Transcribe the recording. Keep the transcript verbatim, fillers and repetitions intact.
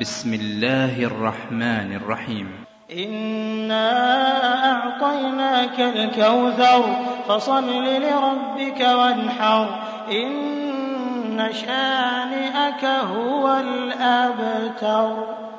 بسم الله الرحمن الرحيم إنا أعطيناك الكوثر فصل لربك وانحر إن شانئك هو الأبتر.